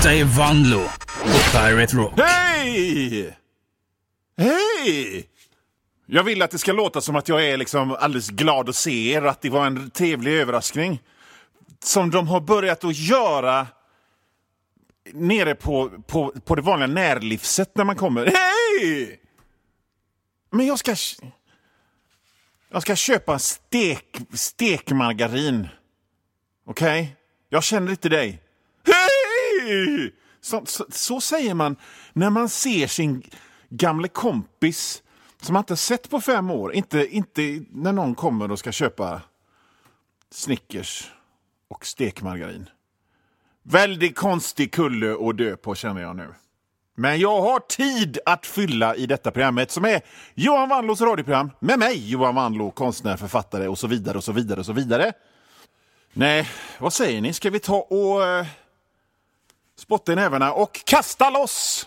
Detta är Vanlo på Pirate Rock. Hej! Hej! Jag vill att det ska låta som att jag är liksom alldeles glad att se er, att det var en trevlig överraskning. Som de har börjat att göra nere på det vanliga närlivset när man kommer. Hej! Men jag ska köpa stekmargarin. Okej? Jag känner inte dig. Hej! Så säger man när man ser sin gamla kompis som man inte sett på 5 år. Inte när någon kommer och ska köpa Snickers och stekmargarin. Väldigt konstig kulle att dö på, känner jag nu. Men jag har tid att fylla i detta programmet som är Johan Vanlos radioprogram med mig, Johan Vanlo, konstnär, författare och så vidare och så vidare och så vidare. Nej, vad säger ni? Ska vi ta och spotta i nävarna och kasta loss?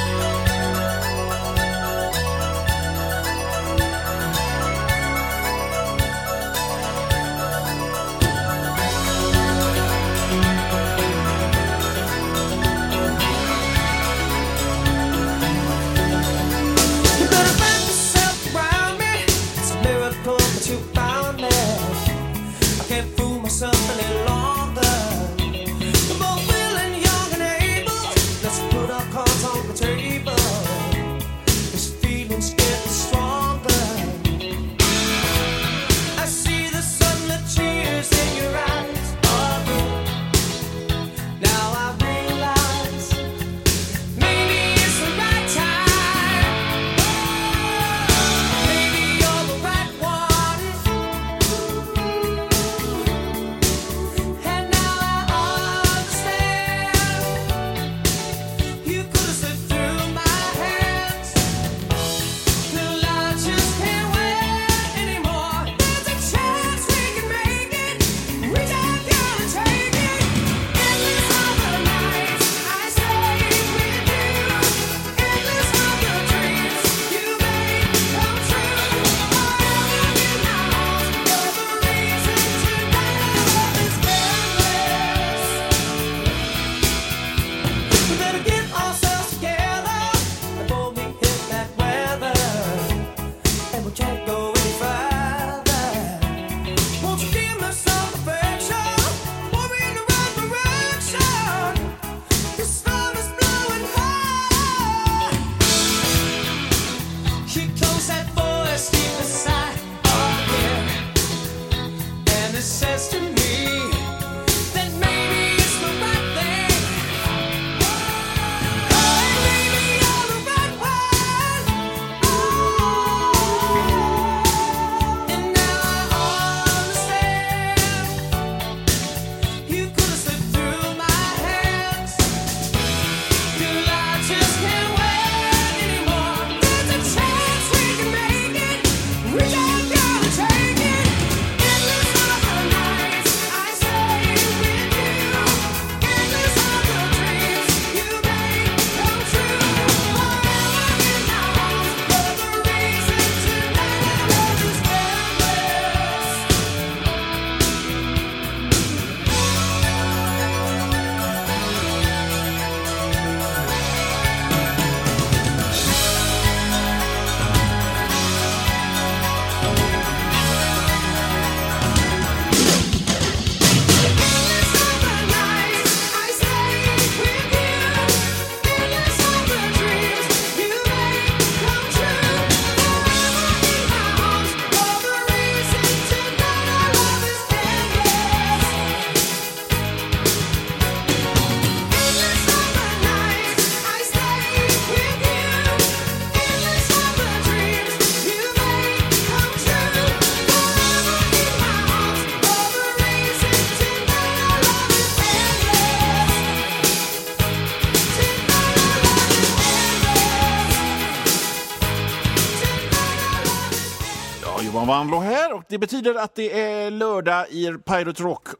Vanlo här, och det betyder att det är lördag i Pirate Rock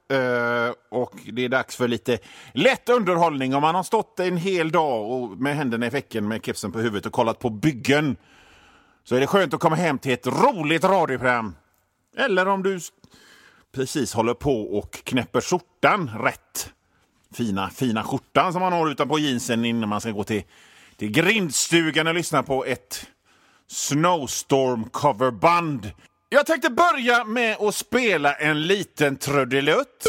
och det är dags för lite lätt underhållning. Om man har stått en hel dag och med händerna i fäcken med kepsen på huvudet och kollat på byggen, så är det skönt att komma hem till ett roligt radioprogram. Eller om du precis håller på och knäpper skjortan rätt fina skjortan som man har utanpå jeansen innan man ska gå till grindstugan och lyssna på ett Snowstorm coverband. Jag tänkte börja med att spela en liten trudelutt.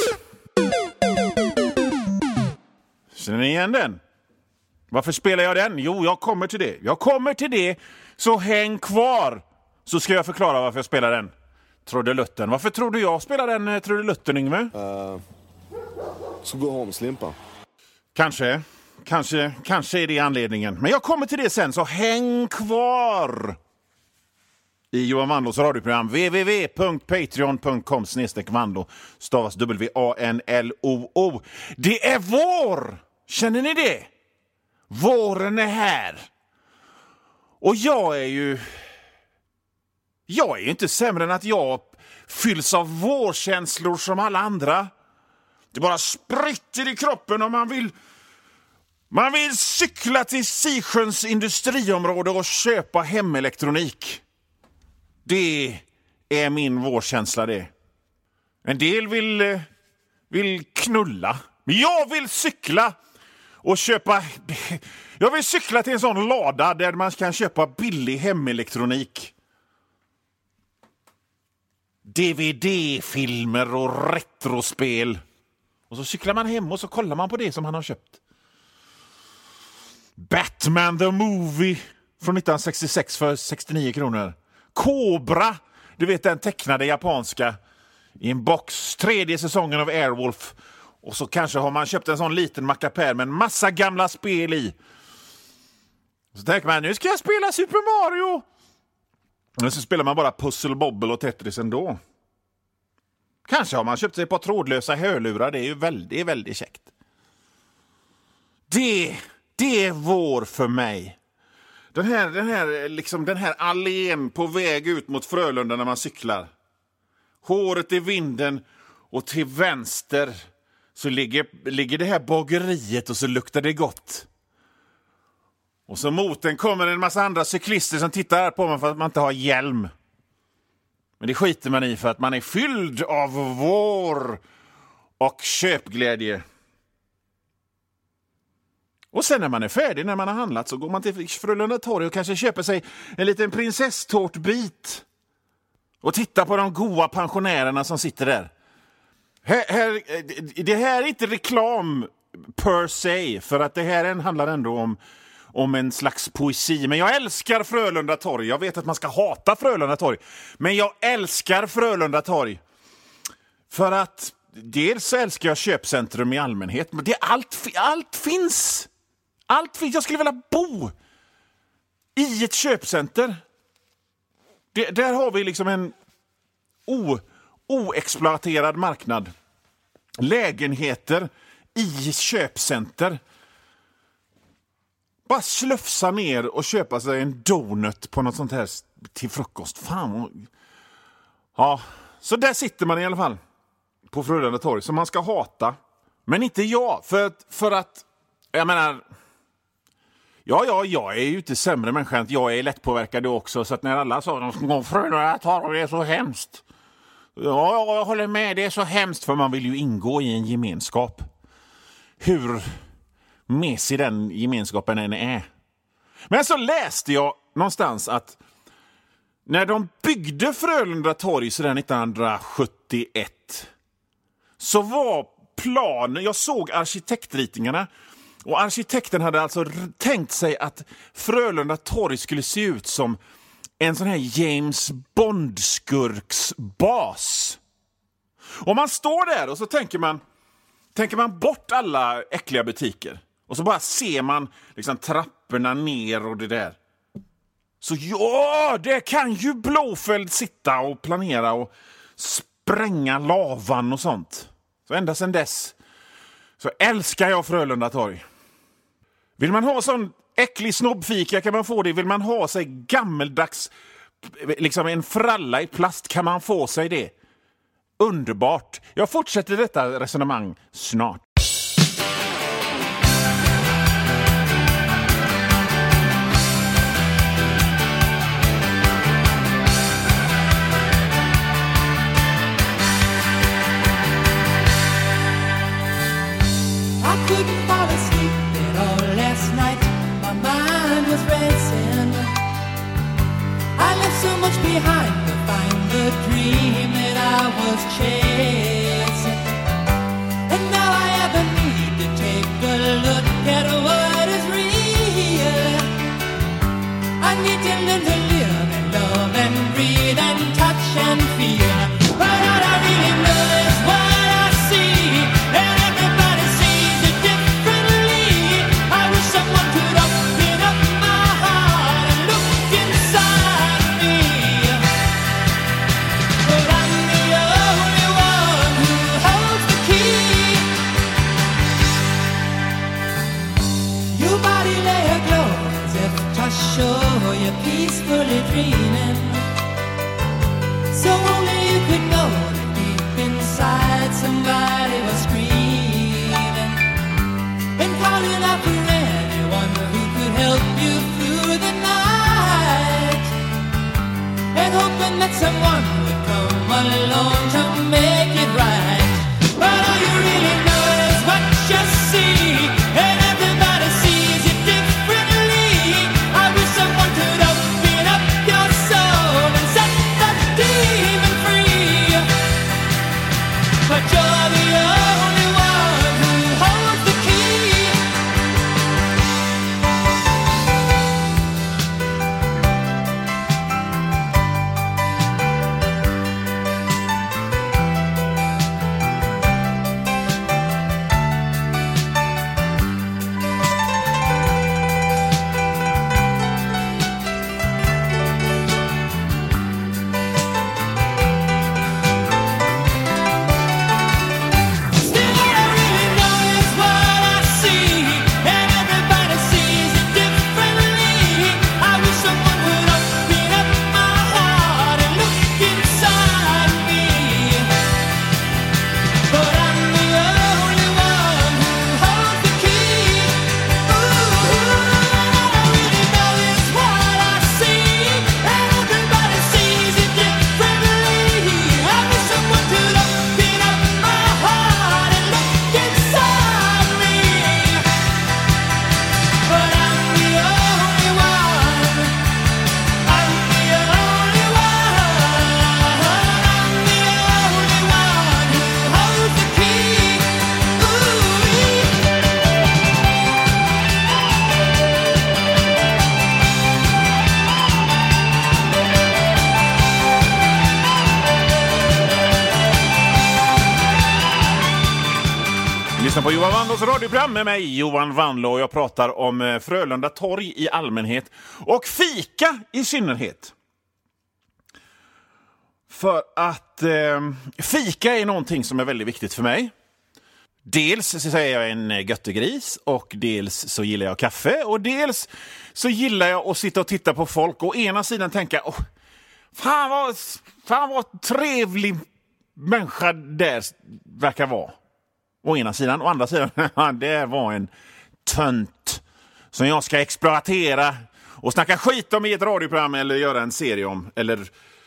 Känner ni igen den? Varför spelar jag den? Jo, jag kommer till det. Så häng kvar. Så ska jag förklara varför jag spelar den trudelutten. Varför tror du jag spelar den trudelutten, Yngve? Så gå hem, slimpa. Kanske är det anledningen. Men jag kommer till det sen, så häng kvar i Johan Wanlås radioprogram www.patreon.com/Wanlo stavas WANLOO. Det är vår! Känner ni det? Våren är här. Och jag är ju inte sämre än att jag fylls av vårkänslor som alla andra. Det bara spritter i kroppen och man vill cykla till Sisjöns industriområde och köpa hemelektronik. Det är min vårkänsla det. En del vill knulla. Men jag vill cykla och köpa... Jag vill cykla till en sån lada där man kan köpa billig hemelektronik. DVD-filmer och retrospel. Och så cyklar man hem och så kollar man på det som han har köpt. Batman the Movie från 1966 för 69 kronor. Cobra, du vet den tecknade japanska, i en box. 3:e säsongen av Airwolf. Och så kanske har man köpt en sån liten mackapär med en massa gamla spel i. Så tänker man, nu ska jag spela Super Mario. Men så spelar man bara Puzzle Bobble och Tetris ändå. Kanske har man köpt sig ett par trådlösa hörlurar. Det är ju väldigt käckt. Det är vår för mig. Den här allén på väg ut mot Frölunda när man cyklar. Håret i vinden och till vänster så ligger det här bageriet och så luktar det gott. Och så mot den kommer en massa andra cyklister som tittar på mig för att man inte har hjälm. Men det skiter man i för att man är fylld av vår och köpglädje. Och sen när man är färdig, när man har handlat, så går man till Frölunda torg och kanske köper sig en liten prinsesstårtbit. Och tittar på de goda pensionärerna som sitter där. Det här är inte reklam per se, för att det här handlar ändå om en slags poesi. Men jag älskar Frölunda torg. Jag vet att man ska hata Frölunda torg. Men jag älskar Frölunda torg. För att dels älskar jag köpcentrum i allmänhet. Men allt finns. Jag skulle vilja bo i ett köpcenter. Där har vi liksom en oexploaterad marknad. Lägenheter i köpcenter. Bara slöfsa ner och köpa sig en donut på något sånt här till frukost. Fan. Ja, så där sitter man i alla fall. På Frölunda torg, som man ska hata. Men inte jag. För att, jag menar... Ja, jag är ju inte sämre människa. Jag är lättpåverkad också. Så att när alla sa att Frölunda torg, det är så hemskt. Ja, jag håller med. Det är så hemskt, för man vill ju ingå i en gemenskap. Hur mesig den gemenskapen än är. Men så läste jag någonstans att när de byggde Frölunda torg sedan 1971 så var planen, jag såg arkitektritningarna, och arkitekten hade alltså tänkt sig att Frölunda torg skulle se ut som en sån här James Bond-skurks bas. Och man står där och så tänker man bort alla äckliga butiker. Och så bara ser man liksom trapporna ner och det där. Så ja, det kan ju Blåfeld sitta och planera och spränga lavan och sånt. Så ända sedan dess så älskar jag Frölunda torg. Vill man ha sån äcklig snobbfika kan man få det. Vill man ha sig gammeldags, liksom en fralla i plast, kan man få sig det. Underbart. Jag fortsätter detta resonemang snart. I behind to find the dream that I was chasing. And now I have a need to take a look at what is real. I need to learn to live and love and breathe and touch and feel. But all I really know is what I see, and everybody sees it differently. I wish someone could open up my heart and look inside me. But I'm the only one who holds the key. Your body lay aglow as if to show you peacefully dreaming. So only you could know that deep inside somebody was screaming and calling out for anyone who could help you through the night, and hoping that someone would come along to make it right. But all you really know is what you see, and everybody sees it differently. I wish someone could open up your soul and set the demon free. But you're the only one who holds the key. Still all I really know is what I see, and everybody sees it differently. I wish someone would open up my heart and look inside me. But I'm the only one who holds the key. Ooh, all I really know is what I see, and everybody sees it differently. I wish someone could open up my heart and look inside me. But I'm the only one. I'm the only one. I'm the only one who holds the key. Ni lyssnar på Johan Wanlås radioprogram med mig, Johan Wanlå, och jag pratar om Frölunda torg i allmänhet och fika i synnerhet. För att fika är någonting som är väldigt viktigt för mig. Dels så är jag en göttegris, och dels så gillar jag kaffe, och dels så gillar jag att sitta och titta på folk och ena sidan tänka, fan vad trevlig människa där verkar vara. Å ena sidan, å andra sidan, det var en tönt som jag ska exploatera och snacka skit om i ett radioprogram eller göra en serie om, eller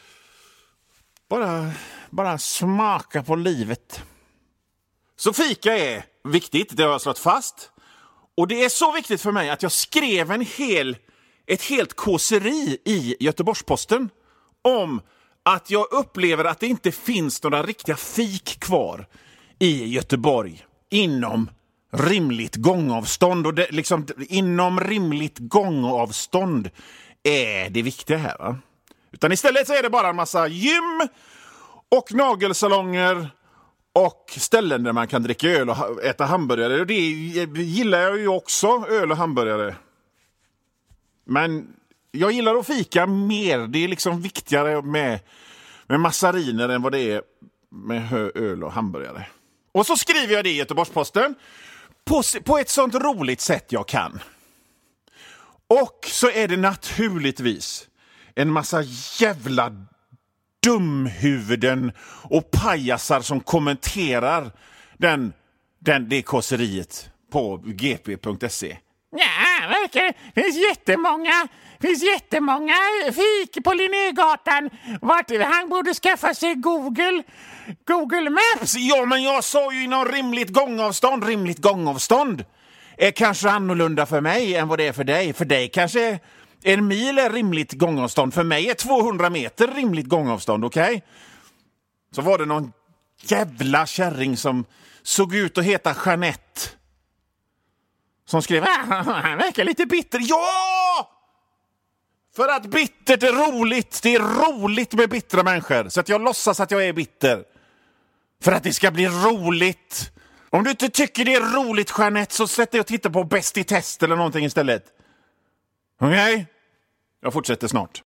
bara smaka på livet. Så fika är viktigt, det har jag slått fast. Och det är så viktigt för mig att jag skrev ett helt kåseri i Göteborgs-Posten om att jag upplever att det inte finns några riktiga fik kvar i Göteborg inom rimligt gångavstånd. Och inom rimligt gångavstånd är det viktiga här, va? Utan istället så är det bara en massa gym och nagelsalonger och ställen där man kan dricka öl och äta hamburgare. Och det gillar jag ju också, öl och hamburgare. Men jag gillar att fika mer. Det är liksom viktigare med massariner än vad det är med öl och hamburgare. Och så skriver jag det i Göteborgs-Posten på ett sånt roligt sätt jag kan. Och så är det naturligtvis en massa jävla dumhuvuden och pajasar som kommenterar det kåseriet på gp.se. Ja, verkar. Finns jättemånga fik på Linnégatan. Han borde skaffa sig Google Maps. Ja, men jag sa ju inom rimligt gångavstånd. Rimligt gångavstånd är kanske annorlunda för mig än vad det är för dig. För dig kanske 1 mil är rimligt gångavstånd. För mig är 200 meter rimligt gångavstånd, okej? Så var det någon jävla kärring som såg ut att heta Jeanette. Som skrev, han verkar lite bitter. Ja! För att bittert är roligt. Det är roligt med bittra människor. Så att jag låtsas att jag är bitter. För att det ska bli roligt. Om du inte tycker det är roligt, Jeanette, så sätter jag och tittar på Bäst i test eller någonting istället. Okej? Jag fortsätter snart.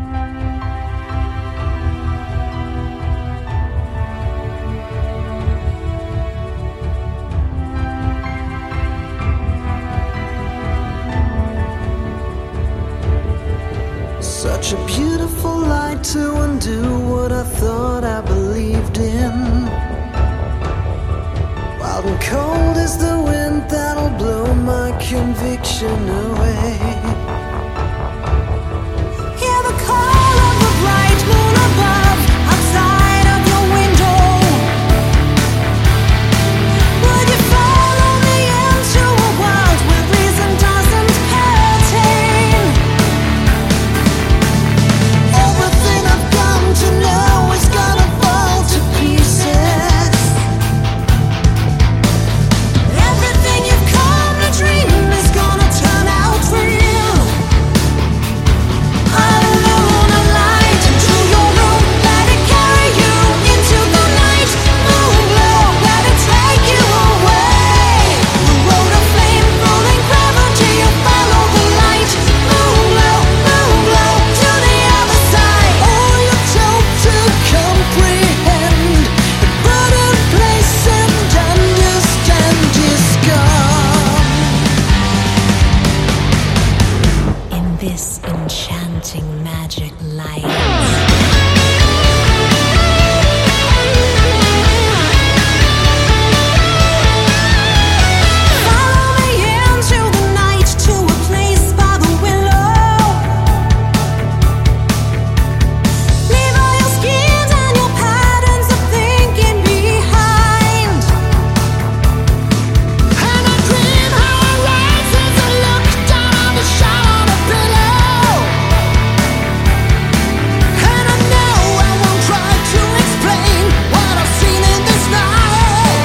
Such a beautiful light to undo what I thought I believed in. Wild and cold is the wind that'll blow my conviction away. Hear the call of the bright moon above, outside of your window. Would you follow me into a world where reason doesn't pertain? Everything I've come to know is gonna fall to pieces. Everything you've come to dream is gonna turn out real. Alone a light into your room, let it carry you into the night. Moon glow, let it take you away. The road of flame, rolling gravity, you follow the light. Moon glow to the other side. All you're told to comprehend, and put in place and understand is gone. In this enchanting magic light. Follow me into the night to a place by the willow. Leave all your schemes and your patterns of thinking behind. And I dream how I rise as I look down on the shower on a pillow. And I know I won't try to explain what I've seen in this night.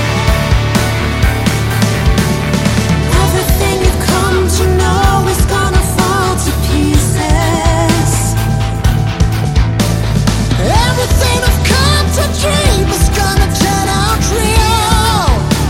Everything you've come to know is gonna fall to pieces. Everything I've come to dream is gonna turn out real.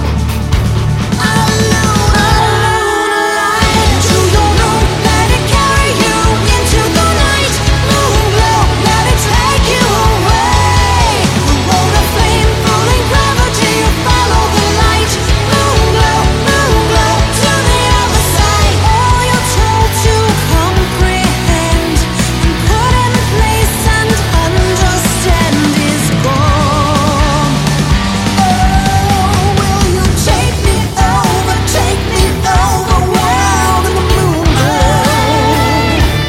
Alone a light to your room, let it carry you into the night. Moon glow, let it take you away. The road of flame, rolling gravity, you follow the light. Moon glow to the other side. All you're told to comprehend and put in place and understand is gone. Oh, will you take me over world in the moon glow?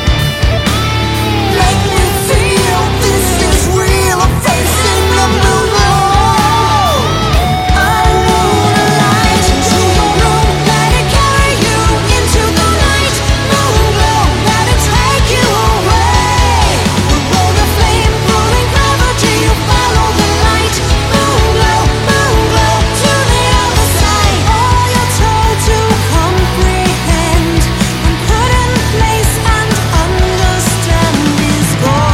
Make me feel this is real, I'm facing the moon glow. Alone a light to your room, let it carry you into the night. Moon glow, let it take you away. The road of flame, rolling gravity, you follow the light. Moon glow to the other side. All you're told to comprehend and put in place and understand is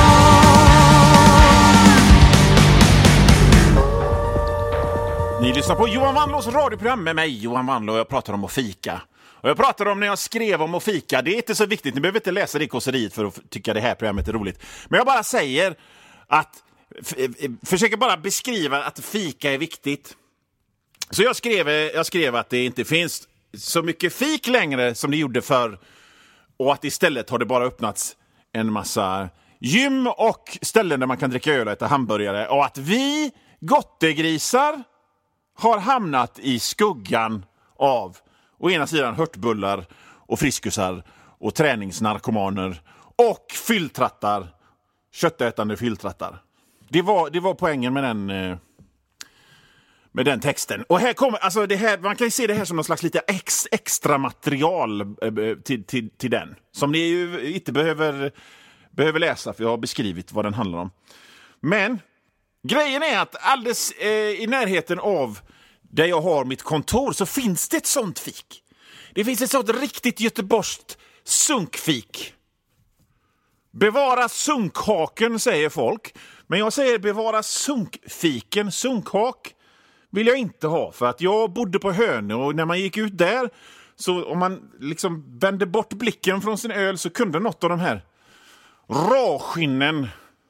gone. Ni lyssnar på Johan Wanlås radioprogram med mig, Johan Wanlå, och jag pratar om att fika. Och jag pratar om när jag skrev om att fika. Det är inte så viktigt, ni behöver inte läsa det kåseriet för att tycka det här programmet är roligt. Men jag bara säger att, försöker bara beskriva att fika är viktigt. Så jag skrev att det inte finns så mycket fik längre som det gjorde förr. Och att istället har det bara öppnats en massa gym och ställen där man kan dricka öl och äta hamburgare. Och att vi gottegrisar har hamnat i skuggan av å ena sidan hörtbullar och friskusar och träningsnarkomaner och fylltrattar, köttätande fylltrattar. Det var poängen med med den texten. Och här kommer, alltså det här, man kan ju se det här som någon slags lite extra material till den. Som ni ju inte behöver läsa, för jag har beskrivit vad den handlar om. Men grejen är att alldeles i närheten av där jag har mitt kontor så finns det ett sånt fik. Det finns ett sånt riktigt göteborgskt sunkfik. Bevara sunkhaken, säger folk. Men jag säger bevara sunkfiken. Sunkhak vill jag inte ha, för att jag bodde på Hönö och när man gick ut där, så om man liksom vände bort blicken från sin öl så kunde något av de här råskinnen,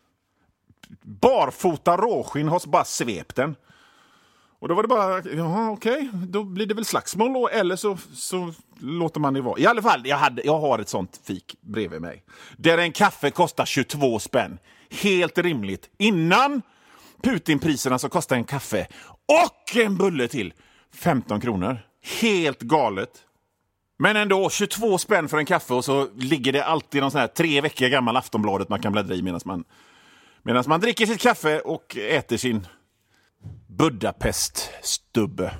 barfota råskinn, har bara svept den. Och då var det bara, ja okej, då blir det väl slagsmål då, eller så låter man det vara. I alla fall, jag har ett sånt fik bredvid mig. Där en kaffe kostar 22 spänn. Helt rimligt. Innan Putinpriserna så kostar en kaffe och en bulle till 15 kronor. Helt galet. Men ändå 22 spänn för en kaffe, och så ligger det alltid någon sån här 3 veckor gammal Aftonbladet man kan bläddra i medan man dricker sitt kaffe och äter sin Budapest-stubbe.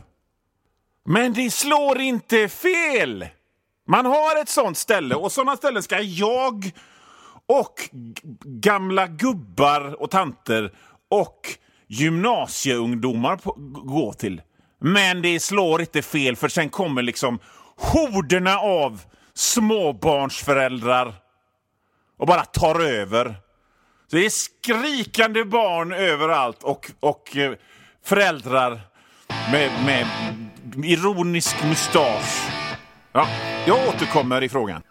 Men det slår inte fel! Man har ett sånt ställe, och sådana ställen ska jag och gamla gubbar och tanter och gymnasieungdomar gå till. Men det slår inte fel, för sen kommer liksom horderna av småbarnsföräldrar och bara tar över. Så det är skrikande barn överallt och föräldrar med ironisk mustasch. Ja, jag återkommer i frågan.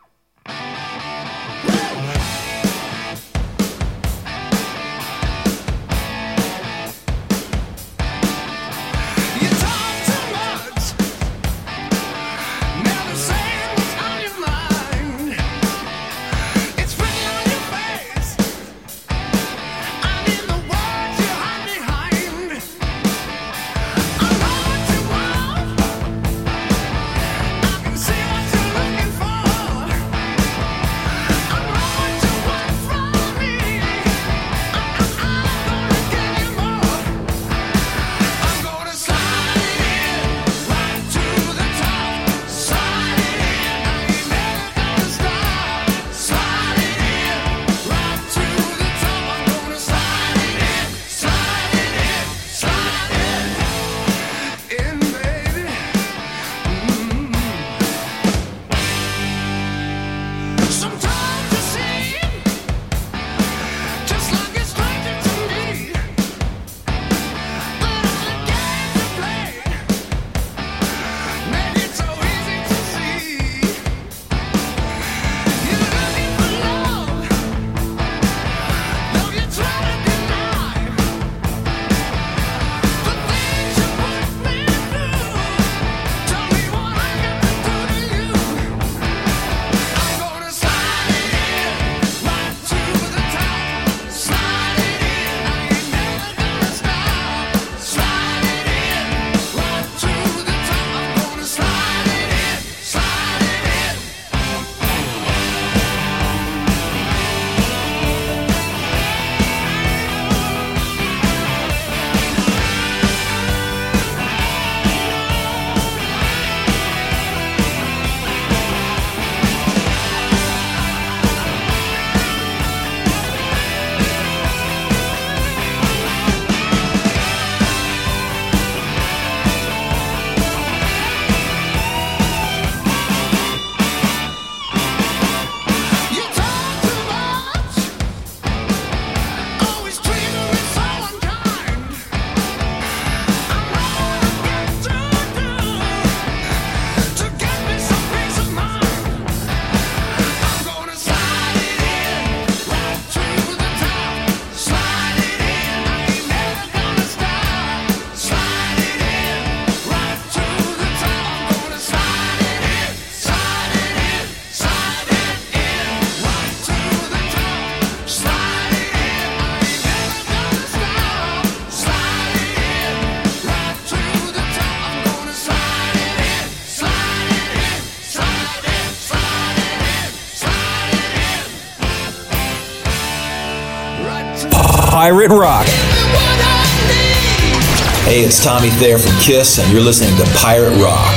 Pirate Rock. Hey, it's Tommy Thayer from Kiss, and you're listening to Pirate Rock.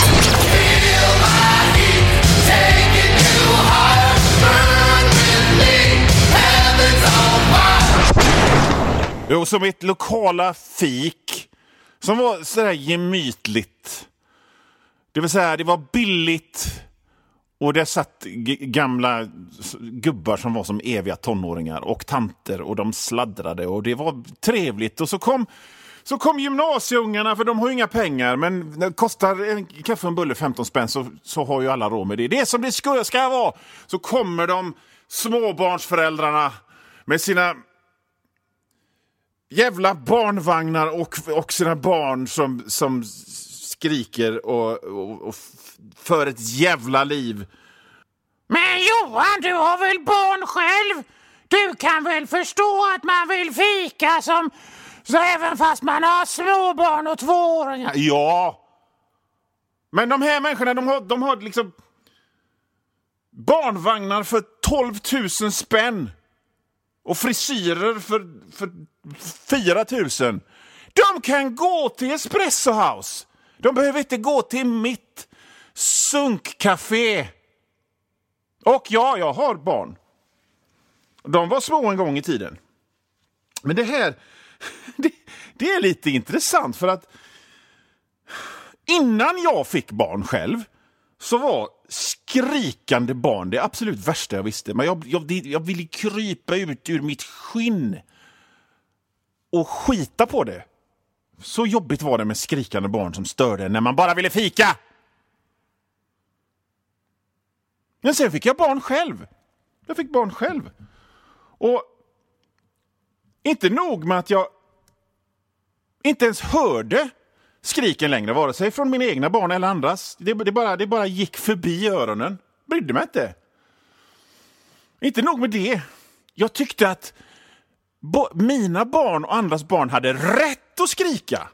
Jo, som ett lokala fik som var sådär gemytligt. Det vill säga, det var billigt och det satt gamla gubbar som var som eviga tonåringar och tanter och de sladdrade och det var trevligt. Och så kom gymnasieungarna, för de har ju inga pengar, men det kostar en kaffe och en bulle 15 spänn så har ju alla råd med det. Det är som det ska vara. Så kommer de småbarnsföräldrarna med sina jävla barnvagnar och sina barn som skriker och för ett jävla liv. Men Johan, du har väl barn själv? Du kan väl förstå att man vill fika så även fast man har småbarn och 2-åringar? Ja. Men de här människorna, de har liksom barnvagnar för 12 000 spänn. Och frisyrer för 4 000. De kan gå till Espresso House. De behöver inte gå till mitt sunkcafé. Och ja, jag har barn. De var små en gång i tiden. Men det här, det är lite intressant för att innan jag fick barn själv så var skrikande barn det absolut värsta jag visste. Men jag ville krypa ut ur mitt skinn och skita på det. Så jobbigt var det med skrikande barn som störde när man bara ville fika. Men sen fick jag barn själv. Jag fick barn själv. Och inte nog med att jag inte ens hörde skriken längre, vare sig från mina egna barn eller andras. Det bara gick förbi öronen. Brydde mig inte. Inte nog med det. Jag tyckte att mina barn och andras barn hade rätt att skrika.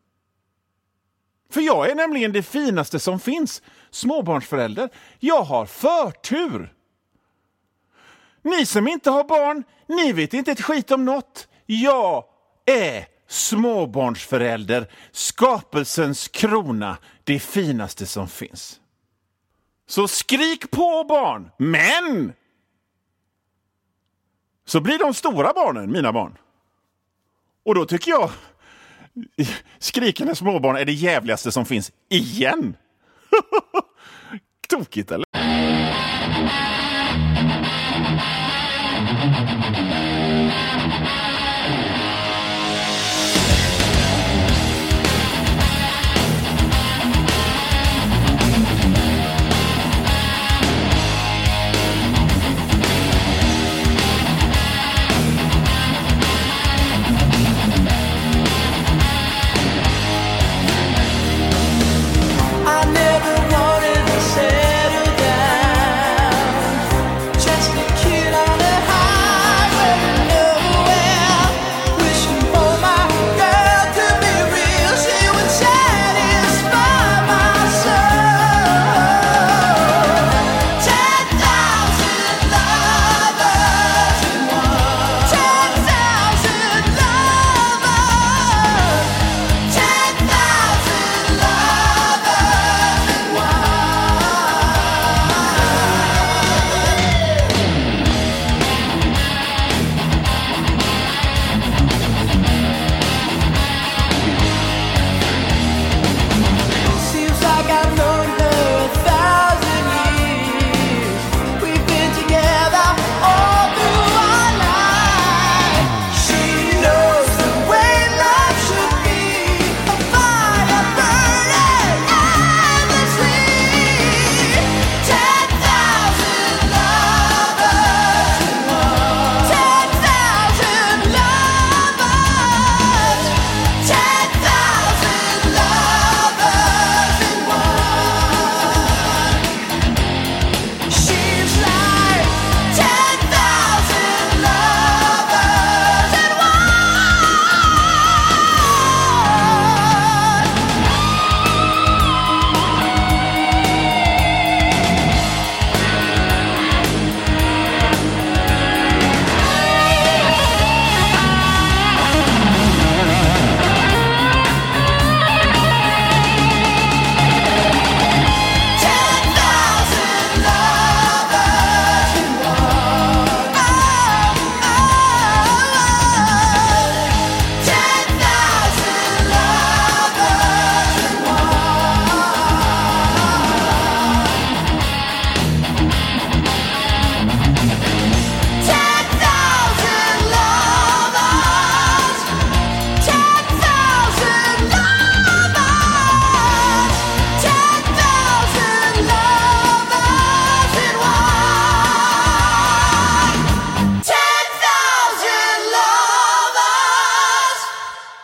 För jag är nämligen det finaste som finns. Småbarnsförälder. Jag har förtur. Ni som inte har barn, ni vet inte ett skit om något. Jag är småbarnsförälder, skapelsens krona, det finaste som finns. Så skrik på barn, men så blir de stora barnen, mina barn. Och då tycker jag skrikande småbarn är det jävligaste som finns igen. Tokigt, eller? I never wanted to settle down.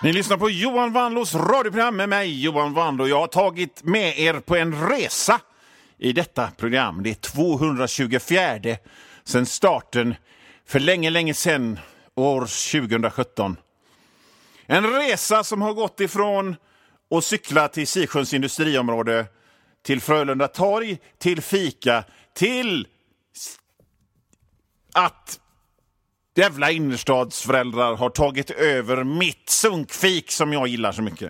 Ni lyssnar på Johan Wanlås radioprogram med mig, Johan Wanlå. Jag har tagit med er på en resa i detta program. Det är 224 sedan starten för länge sedan, år 2017. En resa som har gått ifrån att cykla till Sisjöns industriområde, till Frölunda torg, till fika, till att jävla innerstadsföräldrar har tagit över mitt sunkfik som jag gillar så mycket.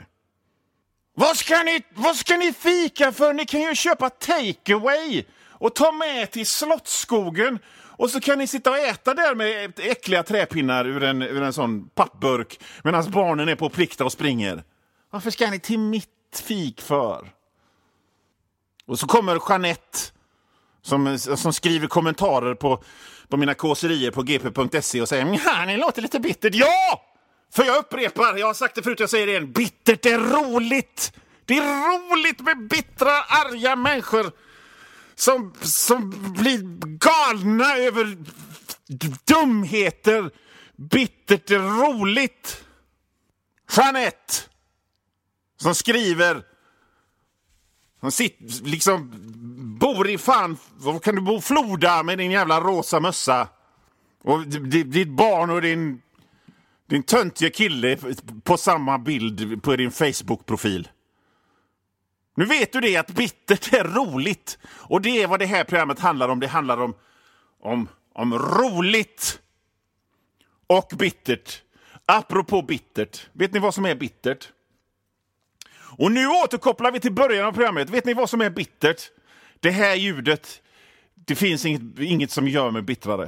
Vad ska ni fika för? Ni kan ju köpa takeaway och ta med till Slottsskogen. Och så kan ni sitta och äta där med äckliga träpinnar ur en sån pappburk medan barnen är på plikta och springer. Varför ska ni till mitt fik för? Och så kommer Jeanette som skriver kommentarer på mina kåserier på gp.se och säger ja, ni låter lite bittert. Ja! För jag upprepar, jag har sagt det förut, jag säger det igen. Bittert är roligt. Det är roligt med bittra, arga människor som blir galna över dumheter. Bittert är roligt. Jeanette som skriver, som liksom bor i fan, vad kan du bo Floda med din jävla rosa mössa och ditt barn och din töntiga kille på samma bild på din Facebook-profil. Nu vet du det, att bittert är roligt. Och det är vad det här programmet handlar om. Det handlar om roligt och bittert. Apropå bittert. Vet ni vad som är bittert? Och nu återkopplar vi till början av programmet. Vet ni vad som är bittert? Det här ljudet, det finns inget som gör mig bittrare.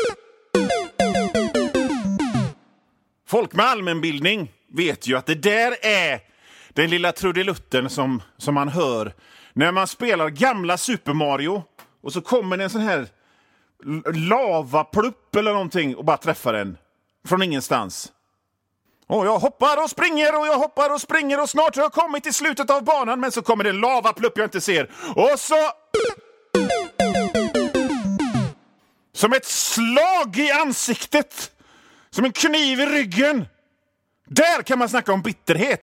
Folk med allmänbildning vet ju att det där är den lilla trudelutten som man hör när man spelar gamla Super Mario och så kommer det en sån här lavaplupp eller någonting och bara träffar en från ingenstans. Och jag hoppar och springer och jag hoppar och springer och snart har jag kommit till slutet av banan, men så kommer det en lavaplupp jag inte ser. Och så som ett slag i ansiktet, som en kniv i ryggen. Där kan man snacka om bitterhet.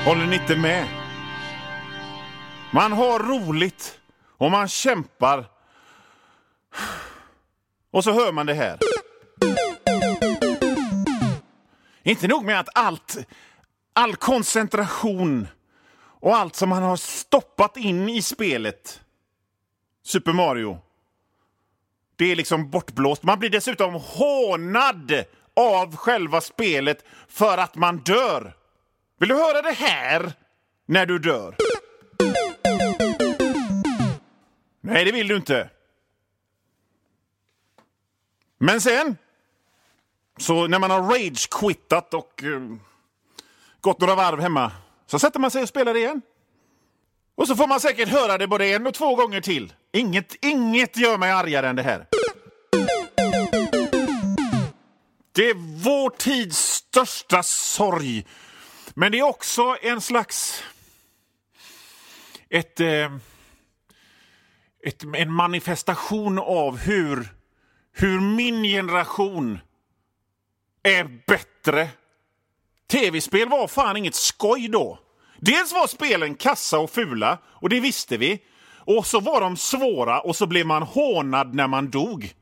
Håller ni inte med? Man har roligt och man kämpar. Och så hör man det här. Inte nog med att all koncentration och allt som man har stoppat in i spelet Super Mario, det är liksom bortblåst. Man blir dessutom hånad av själva spelet för att man dör. Vill du höra det här när du dör? Nej, det vill du inte. Men sen, så när man har rage-quittat och gått några varv hemma, så sätter man sig och spelar igen. Och så får man säkert höra det både 1 och 2 gånger till. Inget gör mig argare än det här. Det är vår tids största sorg. Men det är också en slags... en manifestation av hur min generation är bättre. TV-spel var fan inget skoj då. Dels var spelen kassa och fula, och det visste vi. Och så var de svåra, och så blev man hånad när man dog.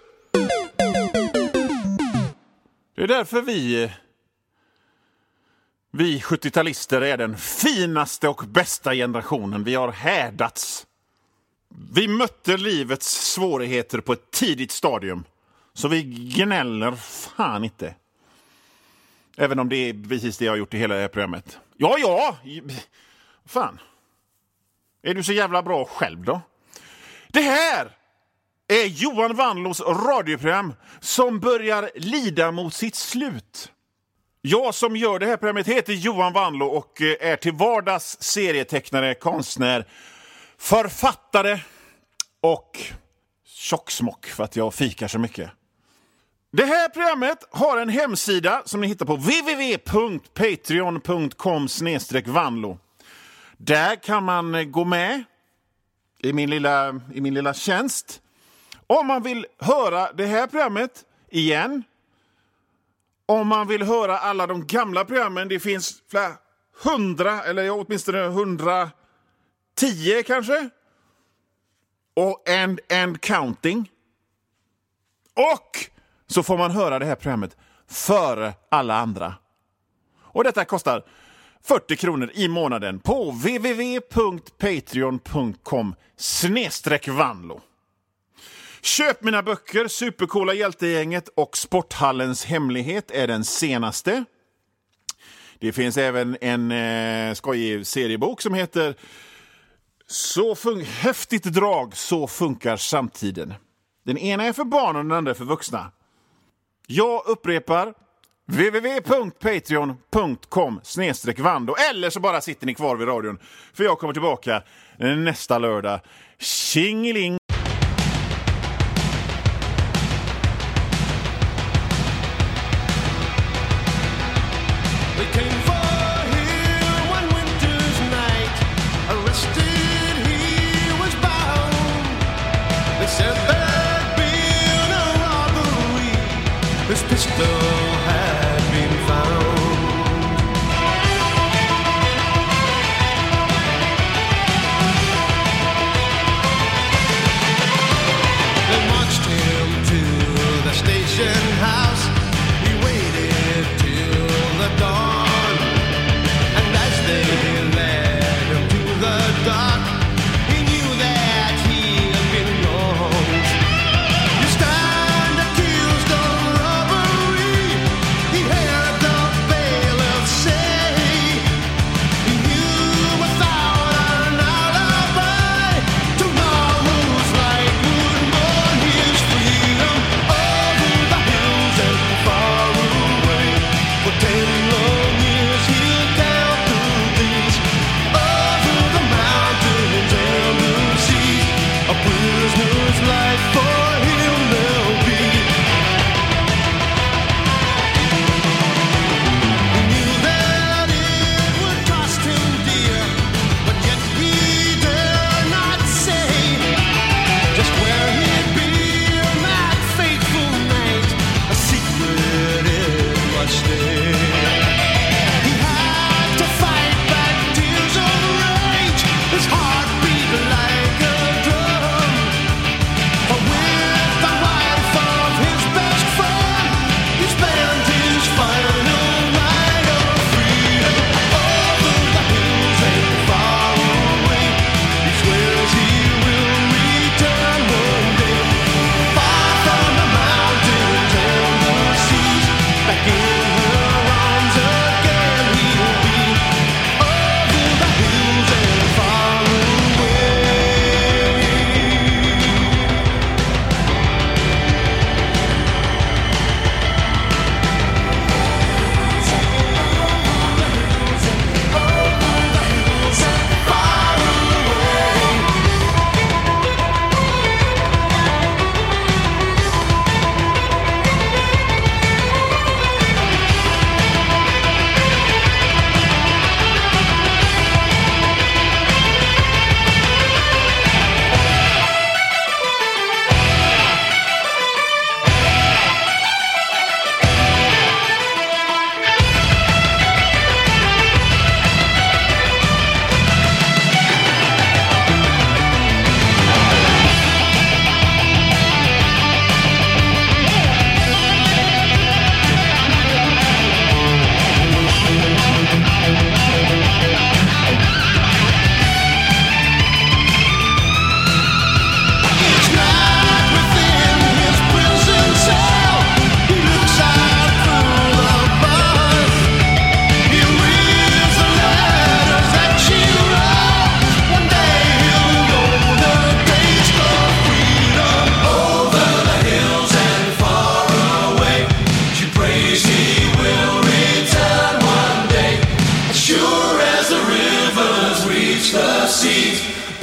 Det är därför vi 70-talister är den finaste och bästa generationen. Vi har härdats. Vi mötte livets svårigheter på ett tidigt stadium. Så vi gnäller fan inte. Även om det är precis det jag har gjort i hela det här programmet. Ja. Fan. Är du så jävla bra själv då? Det här är Johan Wanlås radioprogram som börjar lida mot sitt slut. Jag som gör det här programmet heter Johan Wanlå och är till vardags serietecknare, konstnär, författare och tjocksmock för att jag fikar så mycket. Det här programmet har en hemsida som ni hittar på www.patreon.com/Wanlå. Där kan man gå med i min lilla tjänst. Om man vill höra det här programmet igen. Om man vill höra alla de gamla programmen. Det finns flera 100 eller åtminstone 110 kanske. Och and counting. Och så får man höra det här programmet före alla andra. Och detta kostar 40 kronor i månaden på www.patreon.com/Wanlå. Köp mina böcker, Supercoola hjältegänget och Sporthallens hemlighet är den senaste. Det finns även en skojig seriebok som heter Häftigt drag, så funkar samtiden. Den ena är för barn och den andra är för vuxna. Jag upprepar www.patreon.com/Wanlå. Eller så bara sitter ni kvar vid radion, för jag kommer tillbaka nästa lördag. Tjingeling! His pistol had been found. They marched him to the station house. He waited till the dawn.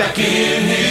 back in his